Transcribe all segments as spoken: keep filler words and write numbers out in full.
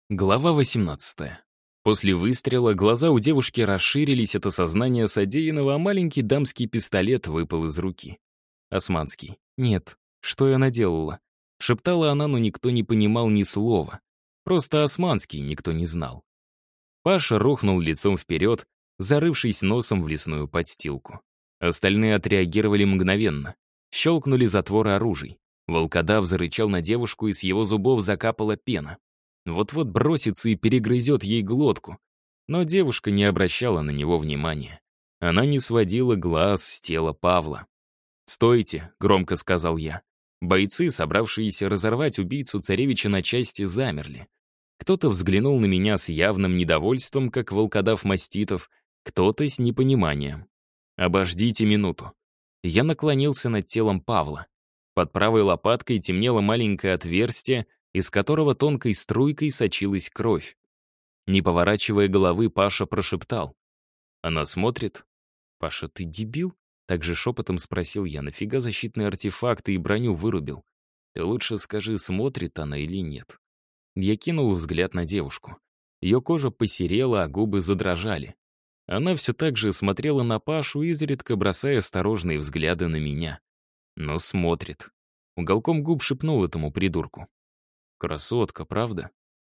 Глава восемнадцатая. После выстрела глаза у девушки расширились от осознания содеянного, а маленький дамский пистолет выпал из руки. Османский. «Нет, что я наделала?» Шептала она, но никто не понимал ни слова. Просто османский никто не знал. Паша рухнул лицом вперед, зарывшись носом в лесную подстилку. Остальные отреагировали мгновенно. Щелкнули затворы оружий. Волкодав зарычал на девушку, и с его зубов закапала пена. Вот-вот бросится и перегрызет ей глотку. Но девушка не обращала на него внимания. Она не сводила глаз с тела Павла. «Стойте», — громко сказал я. Бойцы, собравшиеся разорвать убийцу царевича на части, замерли. Кто-то взглянул на меня с явным недовольством, как волкодав маститов, кто-то с непониманием. «Обождите минуту». Я наклонился над телом Павла. Под правой лопаткой темнело маленькое отверстие, из которого тонкой струйкой сочилась кровь. Не поворачивая головы, Паша прошептал. «Она смотрит?» «Паша, ты дебил?» Также шепотом спросил я, нафига защитные артефакты и броню вырубил? «Ты лучше скажи, смотрит она или нет». Я кинул взгляд на девушку. Ее кожа посерела, а губы задрожали. Она все так же смотрела на Пашу, изредка бросая осторожные взгляды на меня. Но смотрит. Уголком губ шепнул этому придурку. «Красотка, правда?»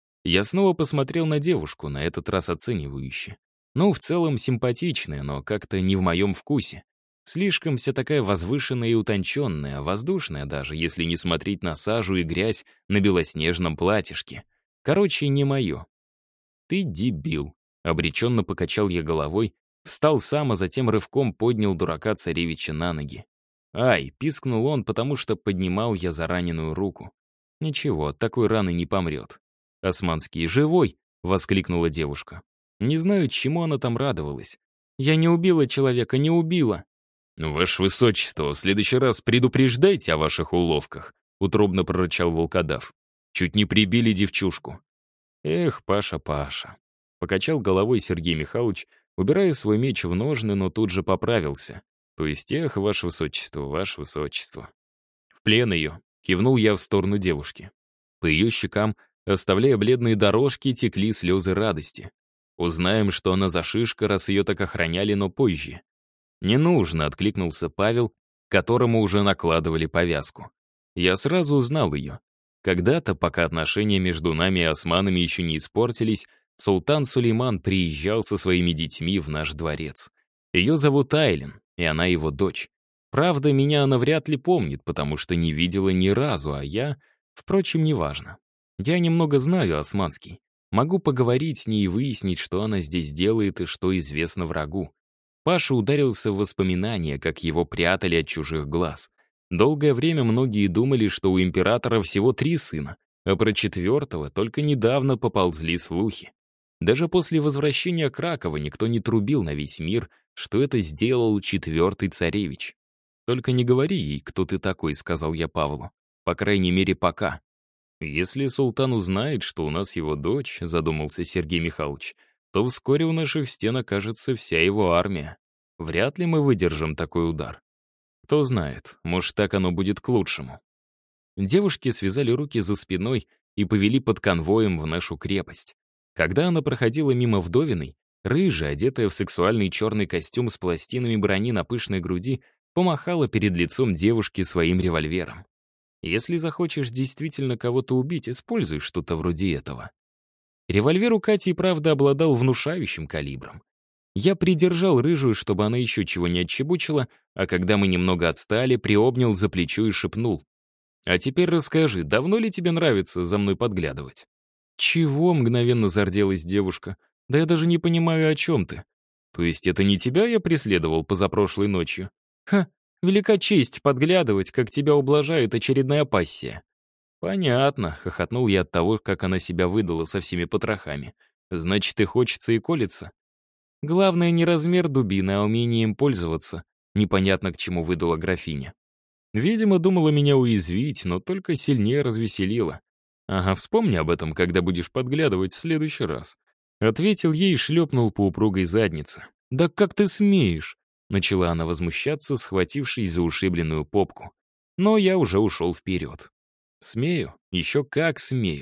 Я снова посмотрел на девушку, на этот раз оценивающе. Ну, в целом симпатичная, но как-то не в моем вкусе. Слишком вся такая возвышенная и утонченная, воздушная даже, если не смотреть на сажу и грязь на белоснежном платьишке. Короче, не мое. «Ты дебил», — обреченно покачал я головой, встал сам, а затем рывком поднял дурака царевича на ноги. «Ай!» — пискнул он, потому что поднимал я за раненую руку. «Ничего, от такой раны не помрет». «Османский живой!» — воскликнула девушка. Не знаю, чему она там радовалась. «Я не убила человека, не убила!» «Ваше высочество, в следующий раз предупреждайте о ваших уловках», — утробно прорычал волкодав. «Чуть не прибили девчушку». «Эх, Паша, Паша», — покачал головой Сергей Михайлович, убирая свой меч в ножны, но тут же поправился. «То есть, эх, ваше высочество, ваше высочество». «В плен ее», — кивнул я в сторону девушки. По ее щекам, оставляя бледные дорожки, текли слезы радости. «Узнаем, что она за шишка, раз ее так охраняли, но позже». «Не нужно», — откликнулся Павел, которому уже накладывали повязку. Я сразу узнал ее. Когда-то, пока отношения между нами и османами еще не испортились, султан Сулейман приезжал со своими детьми в наш дворец. Ее зовут Айлин, и она его дочь. Правда, меня она вряд ли помнит, потому что не видела ни разу, а я... Впрочем, неважно. Я немного знаю османский. Могу поговорить с ней и выяснить, что она здесь делает и что известно врагу. Паша ударился в воспоминания, как его прятали от чужих глаз. Долгое время многие думали, что у императора всего три сына, а про четвертого только недавно поползли слухи. Даже после возвращения Кракова никто не трубил на весь мир, что это сделал четвертый царевич. «Только не говори ей, кто ты такой», — сказал я Павлу. «По крайней мере, пока». «Если султан узнает, что у нас его дочь», — задумался Сергей Михайлович, то вскоре у наших стен окажется вся его армия. Вряд ли мы выдержим такой удар. Кто знает, может, так оно будет к лучшему. Девушки связали руки за спиной и повели под конвоем в нашу крепость. Когда она проходила мимо Вдовиной, рыжая, одетая в сексуальный черный костюм с пластинами брони на пышной груди, помахала перед лицом девушки своим револьвером. Если захочешь действительно кого-то убить, используй что-то вроде этого. Револьвер у Кати, правда, обладал внушающим калибром. Я придержал рыжую, чтобы она еще чего не отчебучила, а когда мы немного отстали, приобнял за плечо и шепнул. «А теперь расскажи, давно ли тебе нравится за мной подглядывать?» «Чего?» — мгновенно зарделась девушка. «Да я даже не понимаю, о чем ты». «То есть это не тебя я преследовал позапрошлой ночью?» «Ха, велика честь подглядывать, как тебя ублажает очередная пассия». «Понятно», — хохотнул я от того, как она себя выдала со всеми потрохами. «Значит, и хочется, и колется». «Главное не размер дубины, а умение им пользоваться», — непонятно к чему выдала графиня. Видимо, думала меня уязвить, но только сильнее развеселила. «Ага, вспомни об этом, когда будешь подглядывать в следующий раз». Ответил ей и шлепнул по упругой заднице. «Да как ты смеешь?» — начала она возмущаться, схватившись за ушибленную попку. Но я уже ушел вперед. «Смею? Еще как смею.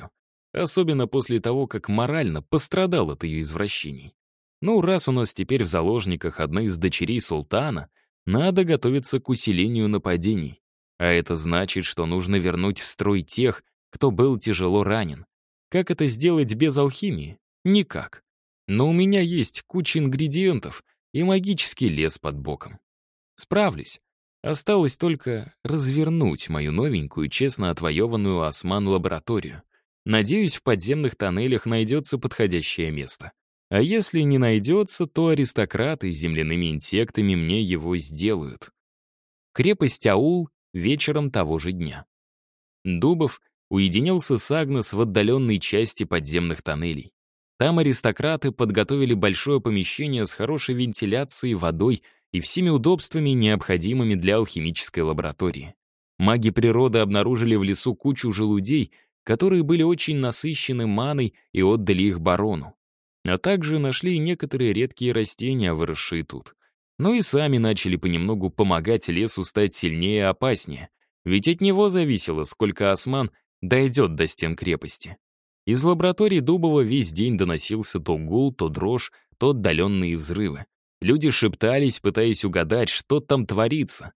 Особенно после того, как морально пострадал от ее извращений. Ну, раз у нас теперь в заложниках одна из дочерей султана, надо готовиться к усилению нападений. А это значит, что нужно вернуть в строй тех, кто был тяжело ранен. Как это сделать без алхимии? Никак. Но у меня есть куча ингредиентов и магический лес под боком. Справлюсь. Осталось только развернуть мою новенькую, честно отвоеванную Осман-лабораторию. Надеюсь, в подземных тоннелях найдется подходящее место. А если не найдется, то аристократы с земляными инсектами мне его сделают. Крепость Аул вечером того же дня. Дубов уединился с Агнес в отдаленной части подземных тоннелей. Там аристократы подготовили большое помещение с хорошей вентиляцией, водой и всеми удобствами, необходимыми для алхимической лаборатории. Маги природы обнаружили в лесу кучу желудей, которые были очень насыщены маной и отдали их барону. А также нашли некоторые редкие растения, выросшие тут. Ну и сами начали понемногу помогать лесу стать сильнее и опаснее, ведь от него зависело, сколько осман дойдет до стен крепости. Из лаборатории Дубова весь день доносился то гул, то дрожь, то отдаленные взрывы. Люди шептались, пытаясь угадать, что там творится.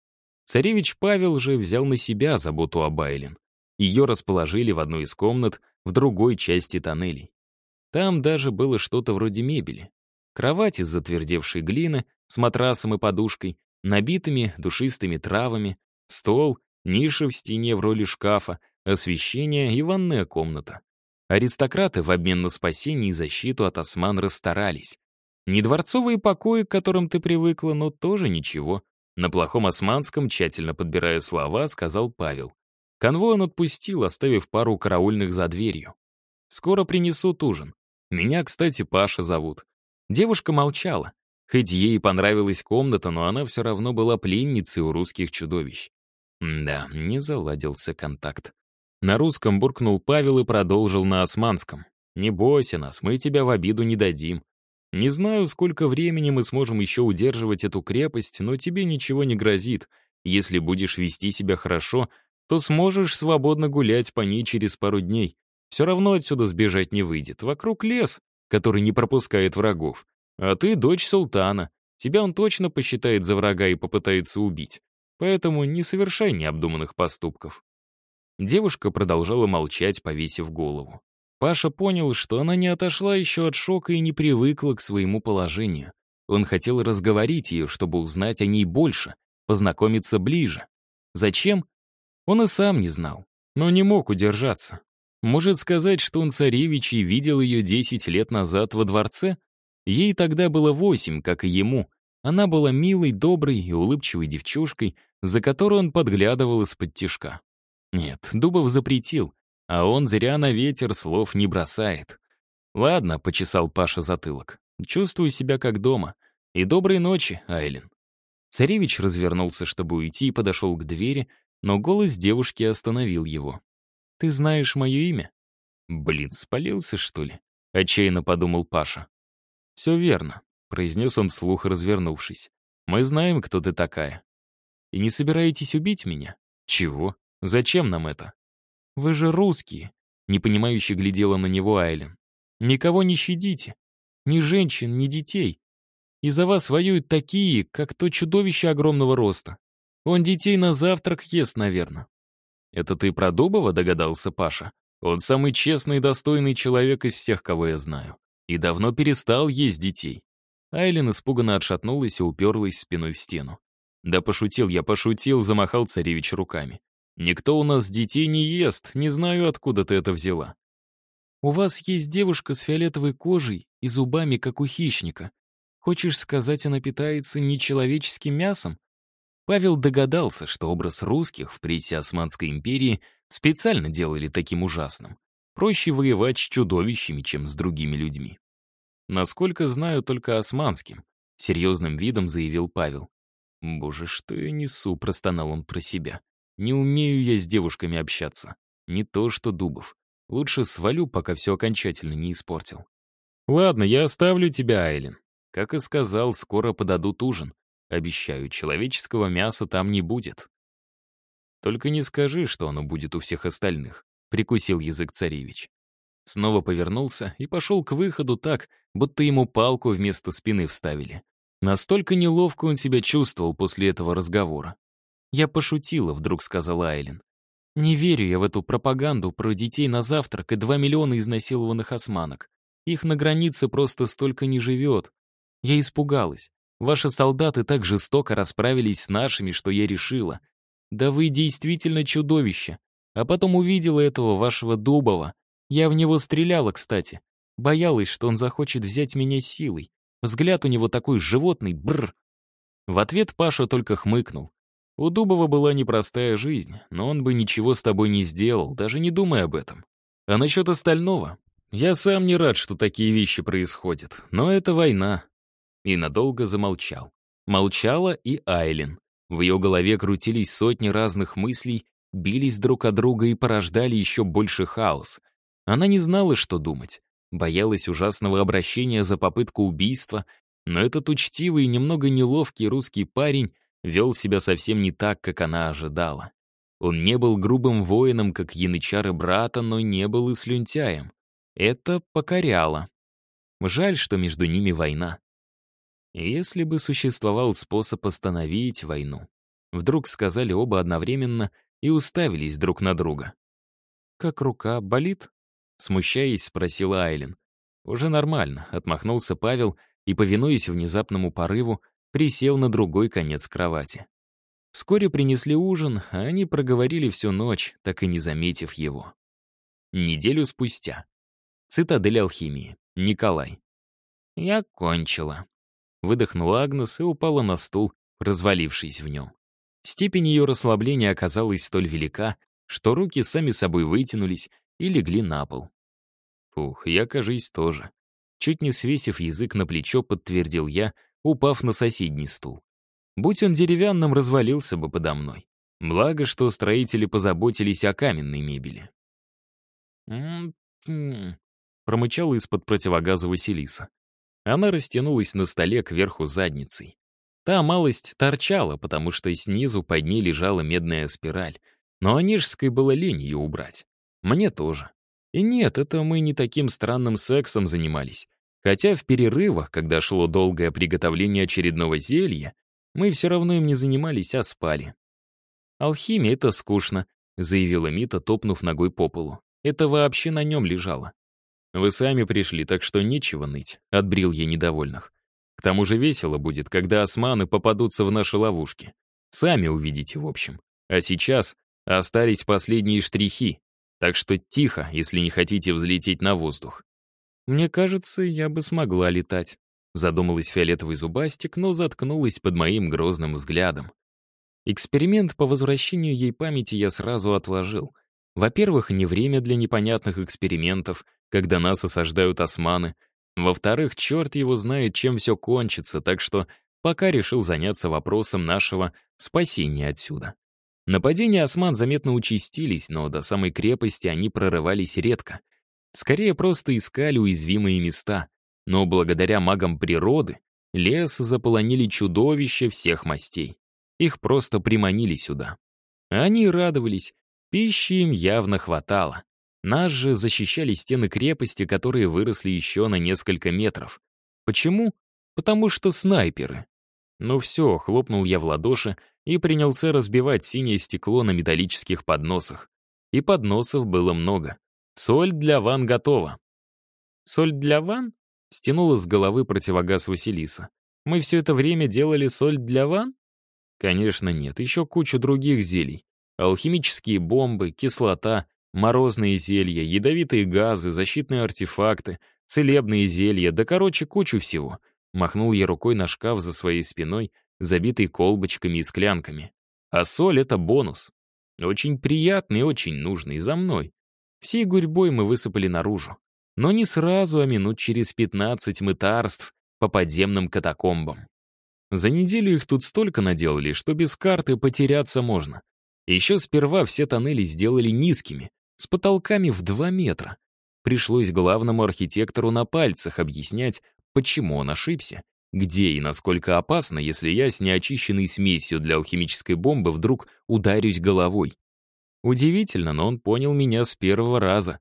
Царевич Павел же взял на себя заботу об Айлен. Ее расположили в одной из комнат в другой части тоннелей. Там даже было что-то вроде мебели. Кровать из затвердевшей глины с матрасом и подушкой, набитыми душистыми травами, стол, ниша в стене в роли шкафа, освещение и ванная комната. Аристократы в обмен на спасение и защиту от осман расстарались. Не дворцовые покои, к которым ты привыкла, но тоже ничего. На плохом османском, тщательно подбирая слова, сказал Павел. Конвой он отпустил, оставив пару караульных за дверью. «Скоро принесут ужин. Меня, кстати, Паша зовут». Девушка молчала. Хоть ей понравилась комната, но она все равно была пленницей у русских чудовищ. Да, не заладился контакт. На русском буркнул Павел и продолжил на османском. «Не бойся нас, мы тебя в обиду не дадим. Не знаю, сколько времени мы сможем еще удерживать эту крепость, но тебе ничего не грозит. Если будешь вести себя хорошо, то сможешь свободно гулять по ней через пару дней. Все равно отсюда сбежать не выйдет. Вокруг лес, который не пропускает врагов. А ты дочь султана. Тебя он точно посчитает за врага и попытается убить. Поэтому не совершай необдуманных поступков». Девушка продолжала молчать, повесив голову. Паша понял, что она не отошла еще от шока и не привыкла к своему положению. Он хотел разговорить ее, чтобы узнать о ней больше, познакомиться ближе. Зачем? Он и сам не знал, но не мог удержаться. Может сказать, что он царевич и видел ее десять лет назад во дворце? Ей тогда было восемь, как и ему. Она была милой, доброй и улыбчивой девчушкой, за которой он подглядывал из-под тишка. Нет, Дубов запретил, а он зря на ветер слов не бросает. «Ладно», — почесал Паша затылок, — «чувствую себя как дома. И доброй ночи, Айлен». Царевич развернулся, чтобы уйти, и подошел к двери, но голос девушки остановил его. «Ты знаешь мое имя?» «Блин, спалился, что ли?» — отчаянно подумал Паша. «Все верно», — произнес он вслух, развернувшись. «Мы знаем, кто ты такая. И не собираетесь убить меня?» «Чего? Зачем нам это?» «Вы же русские», — непонимающе глядела на него Айлен. «Никого не щадите. Ни женщин, ни детей. И за вас воюют такие, как то чудовище огромного роста. Он детей на завтрак ест, наверное». «Это ты про Дубова?» — догадался Паша. «Он самый честный и достойный человек из всех, кого я знаю. И давно перестал есть детей». Айлен испуганно отшатнулась и уперлась спиной в стену. «Да пошутил я, пошутил», — замахал царевич руками. «Никто у нас детей не ест, не знаю, откуда ты это взяла». «У вас есть девушка с фиолетовой кожей и зубами, как у хищника. Хочешь сказать, она питается нечеловеческим мясом?» Павел догадался, что образ русских в прессе Османской империи специально делали таким ужасным. Проще воевать с чудовищами, чем с другими людьми. «Насколько знаю, только османским», — серьезным видом заявил Павел. «Боже, что я несу», — простонал он про себя. «Не умею я с девушками общаться. Не то что Дубов. Лучше свалю, пока все окончательно не испортил». «Ладно, я оставлю тебя, Айлен. Как и сказал, скоро подадут ужин. Обещаю, человеческого мяса там не будет». «Только не скажи, что оно будет у всех остальных», — прикусил язык царевич. Снова повернулся и пошел к выходу так, будто ему палку вместо спины вставили. Настолько неловко он себя чувствовал после этого разговора. «Я пошутила», — вдруг сказала Айлин. «Не верю я в эту пропаганду про детей на завтрак и два миллиона изнасилованных османок. Их на границе просто столько не живет. Я испугалась. Ваши солдаты так жестоко расправились с нашими, что я решила. Да вы действительно чудовище. А потом увидела этого вашего Дубова. Я в него стреляла, кстати. Боялась, что он захочет взять меня силой. Взгляд у него такой животный, бррр». В ответ Паша только хмыкнул. У Дубова была непростая жизнь, но он бы ничего с тобой не сделал, даже не думая об этом. А насчет остального? Я сам не рад, что такие вещи происходят, но это война. И надолго замолчал. Молчала и Айлин. В ее голове крутились сотни разных мыслей, бились друг от друга и порождали еще больше хаос. Она не знала, что думать. Боялась ужасного обращения за попытку убийства, но этот учтивый и немного неловкий русский парень вел себя совсем не так, как она ожидала. Он не был грубым воином, как янычары брата, но не был и слюнтяем. Это покоряло. Жаль, что между ними война. Если бы существовал способ остановить войну. Вдруг сказали оба одновременно и уставились друг на друга. «Как рука болит?» Смущаясь, спросила Айлин. «Уже нормально», — отмахнулся Павел и, повинуясь внезапному порыву, присел на другой конец кровати. Вскоре принесли ужин, а они проговорили всю ночь, так и не заметив его. Неделю спустя. Цитадель алхимии. Николай. «Я кончила», — выдохнула Агнес и упала на стул, развалившись в нем. Степень ее расслабления оказалась столь велика, что руки сами собой вытянулись и легли на пол. Фух, я, кажись, тоже. Чуть не свесив язык на плечо, подтвердил я, упав на соседний стул. Будь он деревянным, развалился бы подо мной. Благо, что строители позаботились о каменной мебели. «М-м-м», промычала из-под противогаза Василиса. Она растянулась на столе кверху задницей. Та малость торчала, потому что снизу под ней лежала медная спираль. Но Онежской было лень ее убрать. Мне тоже. И нет, это мы не таким странным сексом занимались. Хотя в перерывах, когда шло долгое приготовление очередного зелья, мы все равно им не занимались, а спали. «Алхимия — это скучно», — заявила Мита, топнув ногой по полу. «Это вообще на нем лежало». «Вы сами пришли, так что нечего ныть», — отбрил я недовольных. «К тому же весело будет, когда османы попадутся в наши ловушки. Сами увидите, в общем. А сейчас остались последние штрихи, так что тихо, если не хотите взлететь на воздух». «Мне кажется, я бы смогла летать», — задумалась фиолетовый зубастик, но заткнулась под моим грозным взглядом. Эксперимент по возвращению ей памяти я сразу отложил. Во-первых, не время для непонятных экспериментов, когда нас осаждают османы. Во-вторых, черт его знает, чем все кончится, так что пока решил заняться вопросом нашего спасения отсюда. Нападения осман заметно участились, но до самой крепости они прорывались редко. Скорее, просто искали уязвимые места. Но благодаря магам природы лес заполонили чудовища всех мастей. Их просто приманили сюда. Они радовались, пищи им явно хватало. Нас же защищали стены крепости, которые выросли еще на несколько метров. Почему? Потому что снайперы. Ну все, хлопнул я в ладоши и принялся разбивать синее стекло на металлических подносах. И подносов было много. Соль для ван готова. «Соль для ван?» — стянула с головы противогаз Василиса. «Мы все это время делали соль для ван?» «Конечно нет, еще кучу других зелий. Алхимические бомбы, кислота, морозные зелья, ядовитые газы, защитные артефакты, целебные зелья, да короче, кучу всего». Махнул я рукой на шкаф за своей спиной, забитый колбочками и склянками. А соль — это бонус. Очень приятный и очень нужный, за мной. Всей гурьбой мы высыпали наружу. Но не сразу, а минут через пятнадцать мытарств по подземным катакомбам. За неделю их тут столько наделали, что без карты потеряться можно. Еще сперва все тоннели сделали низкими, с потолками в два метра. Пришлось главному архитектору на пальцах объяснять, почему он ошибся, где и насколько опасно, если я с неочищенной смесью для алхимической бомбы вдруг ударюсь головой. Удивительно, но он понял меня с первого раза.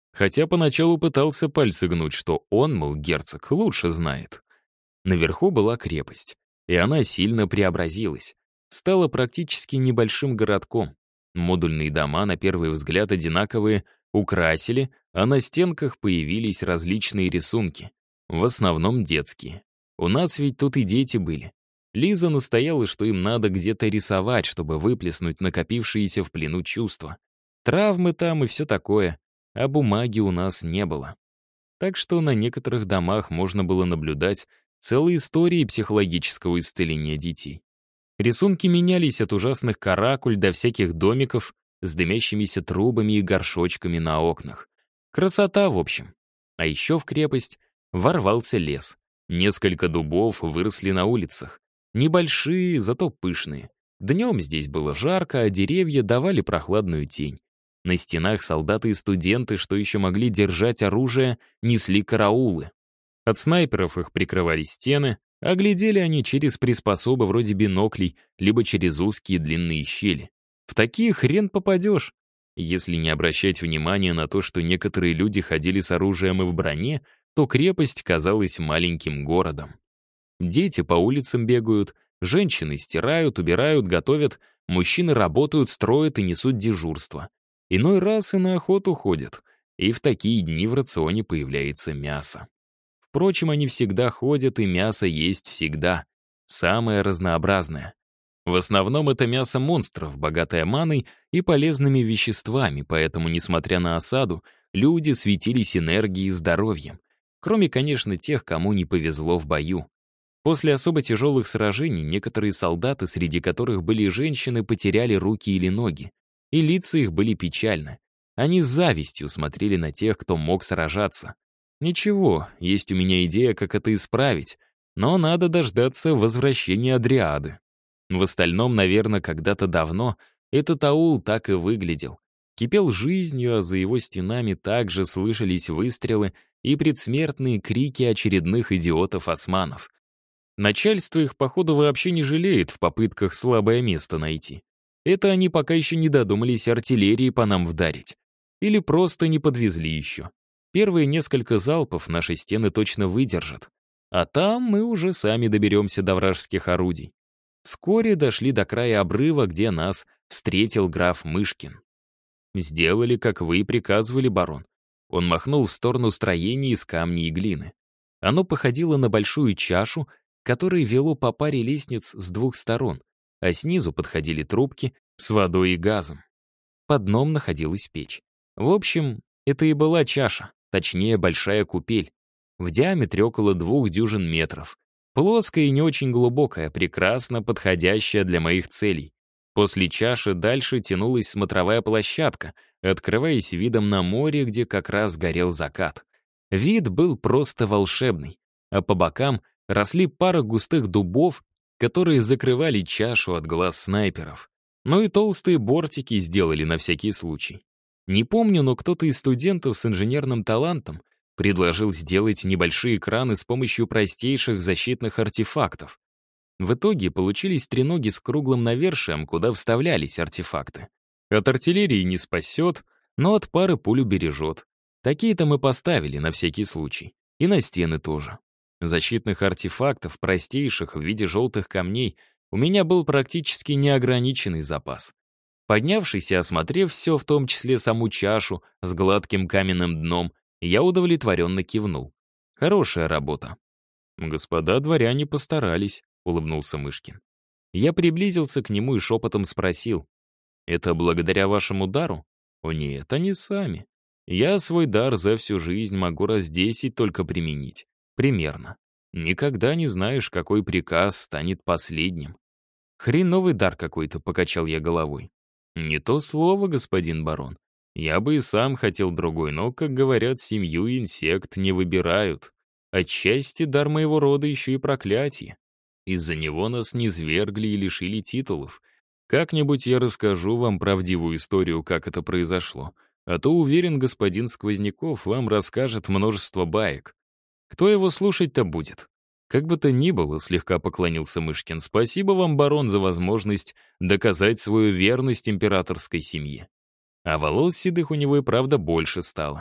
Хотя поначалу пытался пальцы гнуть, что он, мол, герцог, лучше знает. Наверху была крепость, и она сильно преобразилась. Стала практически небольшим городком. Модульные дома, на первый взгляд одинаковые, украсили, а на стенках появились различные рисунки. В основном детские. У нас ведь тут и дети были. Лиза настояла, что им надо где-то рисовать, чтобы выплеснуть накопившиеся в плену чувства. Травмы там и все такое, а бумаги у нас не было. Так что на некоторых домах можно было наблюдать целые истории психологического исцеления детей. Рисунки менялись от ужасных каракуль до всяких домиков с дымящимися трубами и горшочками на окнах. Красота, в общем. А еще в крепость ворвался лес. Несколько дубов выросли на улицах. Небольшие, зато пышные. Днем здесь было жарко, а деревья давали прохладную тень. На стенах солдаты и студенты, что еще могли держать оружие, несли караулы. От снайперов их прикрывали стены, а глядели они через приспособы вроде биноклей, либо через узкие длинные щели. В такие хрен попадешь. Если не обращать внимания на то, что некоторые люди ходили с оружием и в броне, то крепость казалась маленьким городом. Дети по улицам бегают, женщины стирают, убирают, готовят, мужчины работают, строят и несут дежурство. Иной раз и на охоту ходят, и в такие дни в рационе появляется мясо. Впрочем, они всегда ходят, и мясо есть всегда. Самое разнообразное. В основном это мясо монстров, богатое маной и полезными веществами, поэтому, несмотря на осаду, люди светились энергией и здоровьем. Кроме, конечно, тех, кому не повезло в бою. После особо тяжелых сражений некоторые солдаты, среди которых были женщины, потеряли руки или ноги. И лица их были печальны. Они с завистью смотрели на тех, кто мог сражаться. Ничего, есть у меня идея, как это исправить, но надо дождаться возвращения Адриады. В остальном, наверное, когда-то давно этот аул так и выглядел. Кипел жизнью, а за его стенами также слышались выстрелы и предсмертные крики очередных идиотов-османов. Начальство их, походу, вообще не жалеет в попытках слабое место найти. Это они пока еще не додумались артиллерии по нам вдарить. Или просто не подвезли еще. Первые несколько залпов наши стены точно выдержат. А там мы уже сами доберемся до вражеских орудий. Вскоре дошли до края обрыва, где нас встретил граф Мышкин. «Сделали, как вы и приказывали, барон». Он махнул в сторону строения из камней и глины. Оно походило на большую чашу, к которой вело по паре лестниц с двух сторон, а снизу подходили трубки с водой и газом. Под дном находилась печь. В общем, это и была чаша, точнее, большая купель, в диаметре около двух дюжин метров. Плоская и не очень глубокая, прекрасно подходящая для моих целей. После чаши дальше тянулась смотровая площадка, открываясь видом на море, где как раз горел закат. Вид был просто волшебный, а по бокам росли пара густых дубов, которые закрывали чашу от глаз снайперов. Ну и толстые бортики сделали на всякий случай. Не помню, но кто-то из студентов с инженерным талантом предложил сделать небольшие экраны с помощью простейших защитных артефактов. В итоге получились треноги с круглым навершием, куда вставлялись артефакты. От артиллерии не спасет, но от пары пулю бережет. Такие-то мы поставили на всякий случай. И на стены тоже. Защитных артефактов, простейших в виде желтых камней, у меня был практически неограниченный запас. Поднявшись и осмотрев все, в том числе саму чашу с гладким каменным дном, я удовлетворенно кивнул. Хорошая работа. «Господа дворяне постарались», — улыбнулся Мышкин. Я приблизился к нему и шепотом спросил: «Это благодаря вашему дару?» «О нет, они сами. Я свой дар за всю жизнь могу раз десять только применить. Примерно. Никогда не знаешь, какой приказ станет последним». «Хреновый дар какой-то», — покачал я головой. «Не то слово, господин барон. Я бы и сам хотел другой, но, как говорят, семью инсект не выбирают. Отчасти дар моего рода еще и проклятие. Из-за него нас низвергли и лишили титулов. Как-нибудь я расскажу вам правдивую историю, как это произошло. А то, уверен, господин Сквозняков вам расскажет множество баек. Кто его слушать-то будет?» «Как бы то ни было», — слегка поклонился Мышкин, «спасибо вам, барон, за возможность доказать свою верность императорской семье». А волос седых у него и правда больше стало.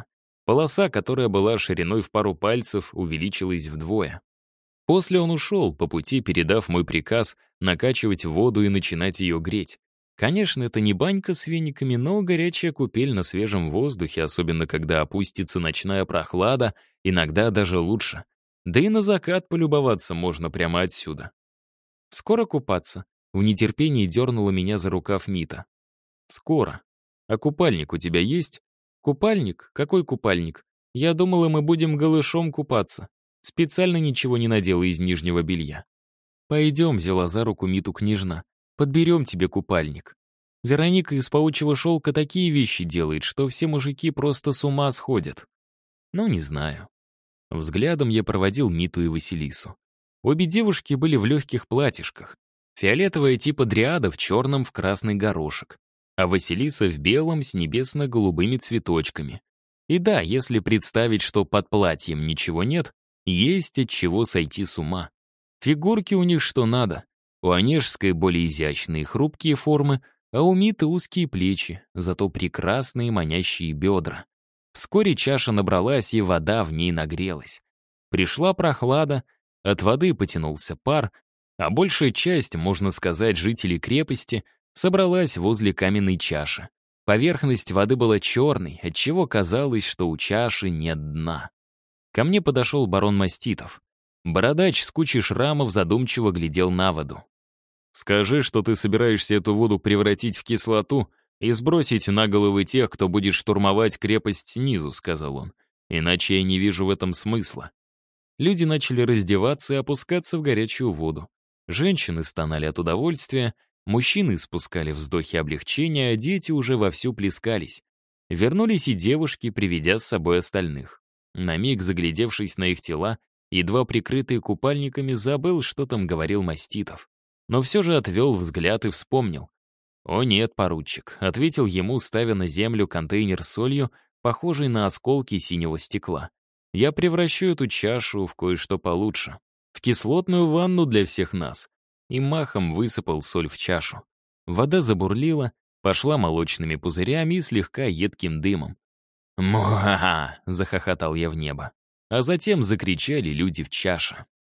Полоса, которая была шириной в пару пальцев, увеличилась вдвое. После он ушел, по пути передав мой приказ накачивать воду и начинать ее греть. Конечно, это не банька с вениками, но горячая купель на свежем воздухе, особенно когда опустится ночная прохлада, иногда даже лучше. Да и на закат полюбоваться можно прямо отсюда. «Скоро купаться?» — в нетерпении дернула меня за рукав Мита. «Скоро. А купальник у тебя есть?» «Купальник? Какой купальник? Я думала, мы будем голышом купаться. Специально ничего не надела из нижнего белья». «Пойдем», — взяла за руку Миту княжна. «Подберем тебе купальник. Вероника из паучьего шелка такие вещи делает, что все мужики просто с ума сходят». «Ну, не знаю». Взглядом я проводил Миту и Василису. Обе девушки были в легких платьишках. Фиолетовая типа дриада в черном в красный горошек, а Василиса в белом с небесно-голубыми цветочками. И да, если представить, что под платьем ничего нет, есть от чего сойти с ума. Фигурки у них что надо. У Онежской более изящные хрупкие формы, а у Миты узкие плечи, зато прекрасные манящие бедра. Вскоре чаша набралась, и вода в ней нагрелась. Пришла прохлада, от воды потянулся пар, а большая часть, можно сказать, жителей крепости собралась возле каменной чаши. Поверхность воды была черной, отчего казалось, что у чаши нет дна. Ко мне подошел барон Маститов. Бородач с кучей шрамов задумчиво глядел на воду. «Скажи, что ты собираешься эту воду превратить в кислоту и сбросить на головы тех, кто будет штурмовать крепость снизу», — сказал он. «Иначе я не вижу в этом смысла». Люди начали раздеваться и опускаться в горячую воду. Женщины стонали от удовольствия, мужчины испускали вздохи облегчения, а дети уже вовсю плескались. Вернулись и девушки, приведя с собой остальных. На миг, заглядевшись на их тела, едва прикрытые купальниками, забыл, что там говорил Маститов. Но все же отвел взгляд и вспомнил. «О нет, поручик», — ответил ему, ставя на землю контейнер с солью, похожий на осколки синего стекла. «Я превращу эту чашу в кое-что получше, в кислотную ванну для всех нас». И махом высыпал соль в чашу. Вода забурлила, пошла молочными пузырями и слегка едким дымом. «Муа-ха-ха!» — захохотал я в небо. А затем закричали люди в чаше.